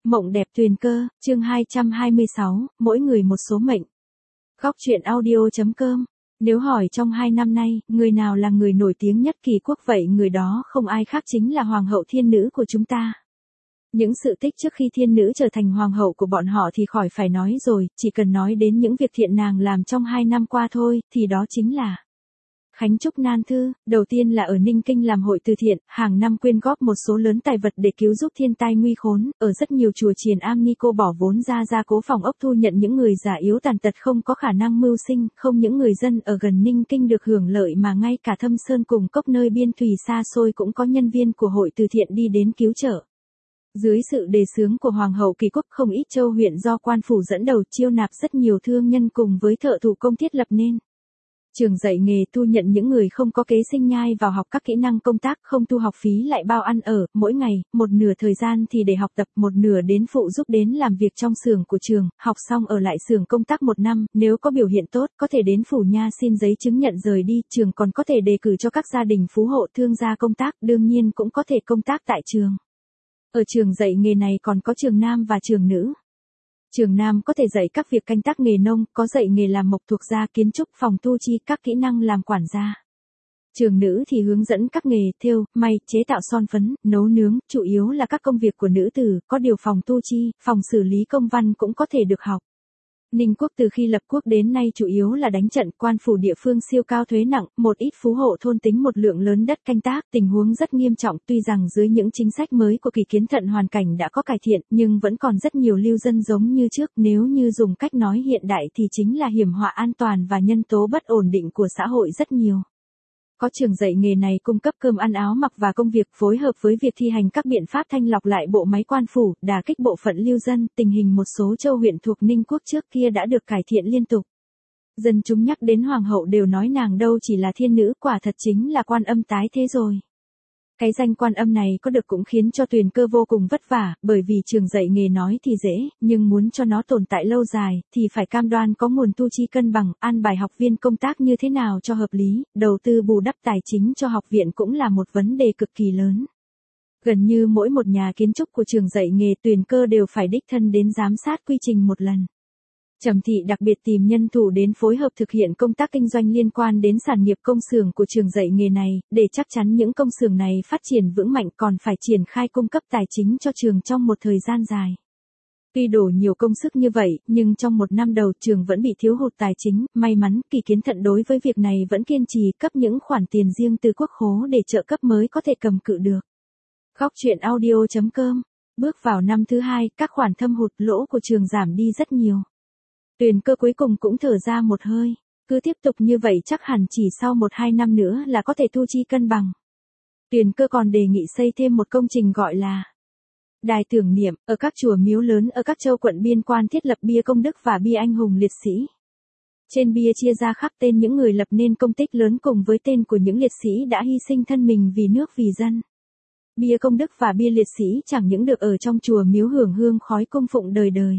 Mộng đẹp tuyền cơ, chương 226, mỗi người một số mệnh. Góc truyện audio.com. Nếu hỏi trong 2 năm nay, người nào là người nổi tiếng nhất kỳ quốc vậy người đó không ai khác chính là Hoàng hậu thiên nữ của chúng ta. Những sự tích trước khi thiên nữ trở thành hoàng hậu của bọn họ thì khỏi phải nói rồi, chỉ cần nói đến những việc thiện nàng làm trong 2 năm qua thôi, thì đó chính là Khánh Trúc Nan Thư. Đầu tiên là ở Ninh Kinh làm hội từ thiện, hàng năm quyên góp một số lớn tài vật để cứu giúp thiên tai nguy khốn, ở rất nhiều chùa chiền am ni cô bỏ vốn ra gia cố phòng ốc thu nhận những người già yếu tàn tật không có khả năng mưu sinh, không những người dân ở gần Ninh Kinh được hưởng lợi mà ngay cả Thâm Sơn cùng Cốc nơi biên thùy xa xôi cũng có nhân viên của hội từ thiện đi đến cứu trợ. Dưới sự đề xướng của Hoàng hậu kỳ quốc, không ít châu huyện do quan phủ dẫn đầu chiêu nạp rất nhiều thương nhân cùng với thợ thủ công thiết lập nên trường dạy nghề, thu nhận những người không có kế sinh nhai vào học các kỹ năng công tác, không thu học phí lại bao ăn ở, mỗi ngày, một nửa thời gian thì để học tập, một nửa đến phụ giúp đến làm việc trong xưởng của trường, học xong ở lại xưởng công tác 1 năm, nếu có biểu hiện tốt, có thể đến phủ nha xin giấy chứng nhận rời đi, trường còn có thể đề cử cho các gia đình phú hộ thương gia công tác, đương nhiên cũng có thể công tác tại trường. Ở trường dạy nghề này còn có trường nam và trường nữ. Trường nam có thể dạy các việc canh tác nghề nông, có dạy nghề làm mộc thuộc gia, kiến trúc, phòng thu chi, các kỹ năng làm quản gia. Trường nữ thì hướng dẫn các nghề thêu, may, chế tạo son phấn, nấu nướng, chủ yếu là các công việc của nữ tử, có điều phòng thu chi, phòng xử lý công văn cũng có thể được học. Ninh quốc từ khi lập quốc đến nay chủ yếu là đánh trận, quan phủ địa phương siêu cao thuế nặng, một ít phú hộ thôn tính một lượng lớn đất canh tác, tình huống rất nghiêm trọng, tuy rằng dưới những chính sách mới của Kỳ Kiến Thận hoàn cảnh đã có cải thiện, nhưng vẫn còn rất nhiều lưu dân giống như trước, nếu như dùng cách nói hiện đại thì chính là hiểm họa an toàn và nhân tố bất ổn định của xã hội rất nhiều. Có trường dạy nghề này cung cấp cơm ăn áo mặc và công việc, phối hợp với việc thi hành các biện pháp thanh lọc lại bộ máy quan phủ, đả kích bộ phận lưu dân, tình hình một số châu huyện thuộc Ninh quốc trước kia đã được cải thiện liên tục. Dân chúng nhắc đến hoàng hậu đều nói nàng đâu chỉ là thiên nữ, quả thật chính là quan âm tái thế rồi. Cái danh quan âm này có được cũng khiến cho Tuyền Cơ vô cùng vất vả, bởi vì trường dạy nghề nói thì dễ, nhưng muốn cho nó tồn tại lâu dài, thì phải cam đoan có nguồn thu chi cân bằng, an bài học viên công tác như thế nào cho hợp lý, đầu tư bù đắp tài chính cho học viện cũng là một vấn đề cực kỳ lớn. Gần như mỗi một nhà kiến trúc của trường dạy nghề Tuyền Cơ đều phải đích thân đến giám sát quy trình một lần. Trầm thị đặc biệt tìm nhân thủ đến phối hợp thực hiện công tác kinh doanh liên quan đến sản nghiệp công xưởng của trường dạy nghề này, để chắc chắn những công xưởng này phát triển vững mạnh còn phải triển khai cung cấp tài chính cho trường trong một thời gian dài. Tuy đổ nhiều công sức như vậy, nhưng trong 1 năm đầu trường vẫn bị thiếu hụt tài chính, may mắn Kỳ Kiến Thận đối với việc này vẫn kiên trì cấp những khoản tiền riêng từ quốc khố để trợ cấp mới có thể cầm cự được. Góc truyện audio.com. Bước vào năm thứ 2, các khoản thâm hụt lỗ của trường giảm đi rất nhiều. Tuyền Cơ cuối cùng cũng thở ra một hơi, cứ tiếp tục như vậy chắc hẳn chỉ sau 1-2 năm nữa là có thể thu chi cân bằng. Tuyền Cơ còn đề nghị xây thêm một công trình gọi là đài tưởng niệm, ở các chùa miếu lớn ở các châu quận biên quan thiết lập bia công đức và bia anh hùng liệt sĩ. Trên bia chia ra khắc tên những người lập nên công tích lớn cùng với tên của những liệt sĩ đã hy sinh thân mình vì nước vì dân. Bia công đức và bia liệt sĩ chẳng những được ở trong chùa miếu hưởng hương khói cung phụng đời đời,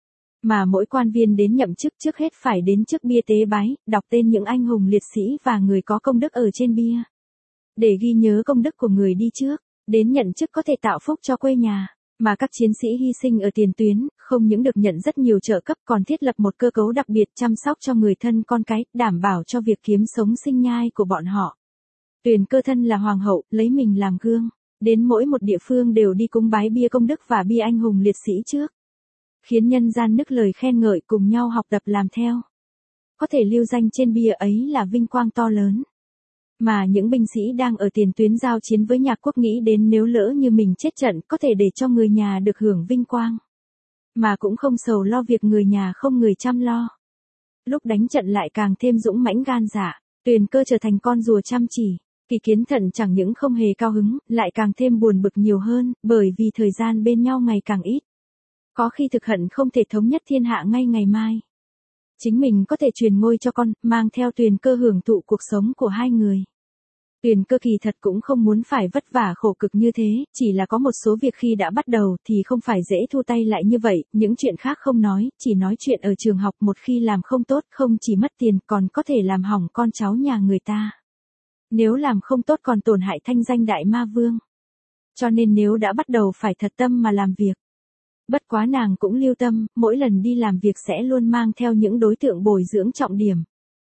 mà mỗi quan viên đến nhậm chức trước hết phải đến trước bia tế bái, đọc tên những anh hùng liệt sĩ và người có công đức ở trên bia, để ghi nhớ công đức của người đi trước. Đến nhận chức có thể tạo phúc cho quê nhà, mà các chiến sĩ hy sinh ở tiền tuyến, không những được nhận rất nhiều trợ cấp còn thiết lập một cơ cấu đặc biệt chăm sóc cho người thân con cái, đảm bảo cho việc kiếm sống sinh nhai của bọn họ. Tuyền Cơ thân là hoàng hậu, lấy mình làm gương, đến mỗi một địa phương đều đi cúng bái bia công đức và bia anh hùng liệt sĩ trước, khiến nhân gian nức lời khen ngợi cùng nhau học tập làm theo. Có thể lưu danh trên bia ấy là vinh quang to lớn, mà những binh sĩ đang ở tiền tuyến giao chiến với nhà quốc nghĩ đến nếu lỡ như mình chết trận có thể để cho người nhà được hưởng vinh quang, mà cũng không sầu lo việc người nhà không người chăm lo. Lúc đánh trận lại càng thêm dũng mãnh gan dạ, Tuyền Cơ trở thành con rùa chăm chỉ. Kỳ Kiến Thận chẳng những không hề cao hứng, lại càng thêm buồn bực nhiều hơn, bởi vì thời gian bên nhau ngày càng ít. Có khi thực hận không thể thống nhất thiên hạ ngay ngày mai. Chính mình có thể truyền ngôi cho con, mang theo Tuyền Cơ hưởng thụ cuộc sống của hai người. Tuyền Cơ kỳ thật cũng không muốn phải vất vả khổ cực như thế, chỉ là có một số việc khi đã bắt đầu thì không phải dễ thu tay lại như vậy, những chuyện khác không nói, chỉ nói chuyện ở trường học một khi làm không tốt không chỉ mất tiền còn có thể làm hỏng con cháu nhà người ta. Nếu làm không tốt còn tổn hại thanh danh đại ma vương. Cho nên nếu đã bắt đầu phải thật tâm mà làm việc. Bất quá nàng cũng lưu tâm, mỗi lần đi làm việc sẽ luôn mang theo những đối tượng bồi dưỡng trọng điểm.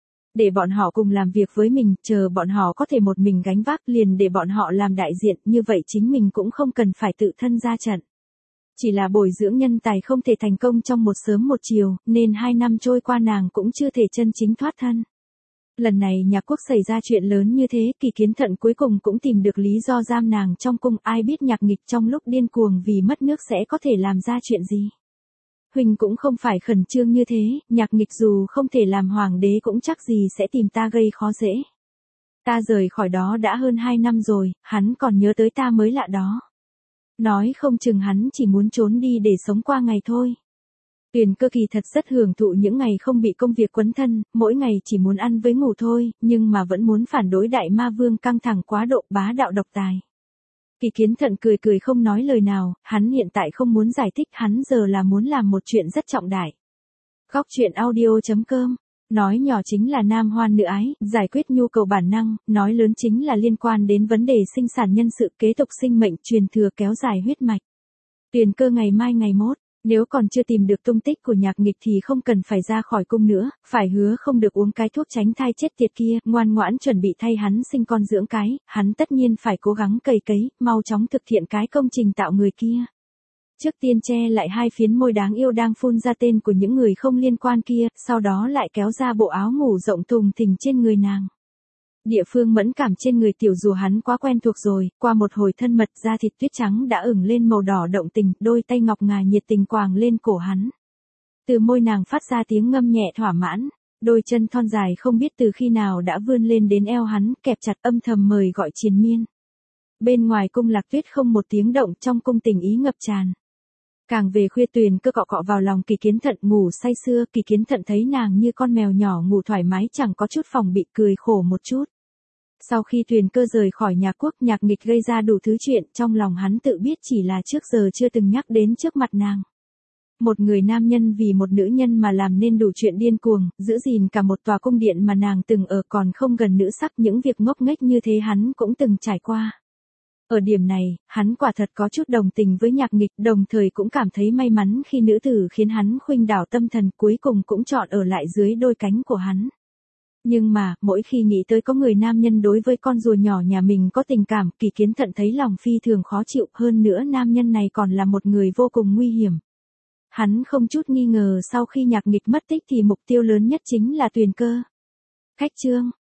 Để bọn họ cùng làm việc với mình, chờ bọn họ có thể một mình gánh vác liền để bọn họ làm đại diện, như vậy chính mình cũng không cần phải tự thân ra trận. Chỉ là bồi dưỡng nhân tài không thể thành công trong một sớm một chiều, nên 2 năm trôi qua nàng cũng chưa thể chân chính thoát thân. Lần này Nhạc Quốc xảy ra chuyện lớn như thế, Kỳ Kiến Thận cuối cùng cũng tìm được lý do giam nàng trong cung, ai biết Nhạc Nghịch trong lúc điên cuồng vì mất nước sẽ có thể làm ra chuyện gì. Huynh cũng không phải khẩn trương như thế, Nhạc Nghịch dù không thể làm hoàng đế cũng chắc gì sẽ tìm ta gây khó dễ. Ta rời khỏi đó đã hơn 2 năm rồi, hắn còn nhớ tới ta mới lạ đó. Nói không chừng hắn chỉ muốn trốn đi để sống qua ngày thôi. Tuyền Cơ kỳ thật rất hưởng thụ những ngày không bị công việc quấn thân, mỗi ngày chỉ muốn ăn với ngủ thôi, nhưng mà vẫn muốn phản đối Đại Ma Vương căng thẳng quá độ bá đạo độc tài. Kỳ Kiến Thận cười cười không nói lời nào, hắn hiện tại không muốn giải thích, hắn giờ là muốn làm một chuyện rất trọng đại. Góc truyện audio.com. Nói nhỏ chính là nam hoan nữ ái, giải quyết nhu cầu bản năng, nói lớn chính là liên quan đến vấn đề sinh sản nhân sự, kế tục sinh mệnh, truyền thừa, kéo dài huyết mạch. Tuyền Cơ ngày mai ngày mốt, nếu còn chưa tìm được tung tích của Nhạc Nghịch thì không cần phải ra khỏi cung nữa, phải hứa không được uống cái thuốc tránh thai chết tiệt kia, ngoan ngoãn chuẩn bị thay hắn sinh con dưỡng cái, hắn tất nhiên phải cố gắng cày cấy, mau chóng thực hiện cái công trình tạo người kia. Trước tiên che lại 2 phiến môi đáng yêu đang phun ra tên của những người không liên quan kia, sau đó lại kéo ra bộ áo ngủ rộng thùng thình trên người nàng. Địa phương mẫn cảm trên người Tiểu Dù hắn quá quen thuộc rồi, qua một hồi thân mật da thịt tuyết trắng đã ửng lên màu đỏ động tình, đôi tay ngọc ngà nhiệt tình quàng lên cổ hắn. Từ môi nàng phát ra tiếng ngâm nhẹ thỏa mãn, đôi chân thon dài không biết từ khi nào đã vươn lên đến eo hắn, kẹp chặt âm thầm mời gọi triền miên. Bên ngoài cung Lạc Tuyết không một tiếng động, trong cung tình ý ngập tràn. Càng về khuya Tuyền Cơ cọ cọ vào lòng Kỳ Kiến Thận ngủ say sưa, Kỳ Kiến Thận thấy nàng như con mèo nhỏ ngủ thoải mái chẳng có chút phòng bị, cười khổ một chút. Sau khi Tuyền Cơ rời khỏi Nhạc Quốc, Nhạc Nghịch gây ra đủ thứ chuyện, trong lòng hắn tự biết chỉ là trước giờ chưa từng nhắc đến trước mặt nàng. Một người nam nhân vì một nữ nhân mà làm nên đủ chuyện điên cuồng, giữ gìn cả một tòa cung điện mà nàng từng ở, còn không gần nữ sắc, những việc ngốc nghếch như thế hắn cũng từng trải qua. Ở điểm này, hắn quả thật có chút đồng tình với Nhạc Nghịch, đồng thời cũng cảm thấy may mắn khi nữ tử khiến hắn khuynh đảo tâm thần cuối cùng cũng chọn ở lại dưới đôi cánh của hắn. Nhưng mà, mỗi khi nghĩ tới có người nam nhân đối với con rùa nhỏ nhà mình có tình cảm, Kỳ Kiến Thận thấy lòng phi thường khó chịu, hơn nữa nam nhân này còn là một người vô cùng nguy hiểm. Hắn không chút nghi ngờ sau khi Nhạc Nghịch mất tích thì mục tiêu lớn nhất chính là Tuyền Cơ. Khách chương.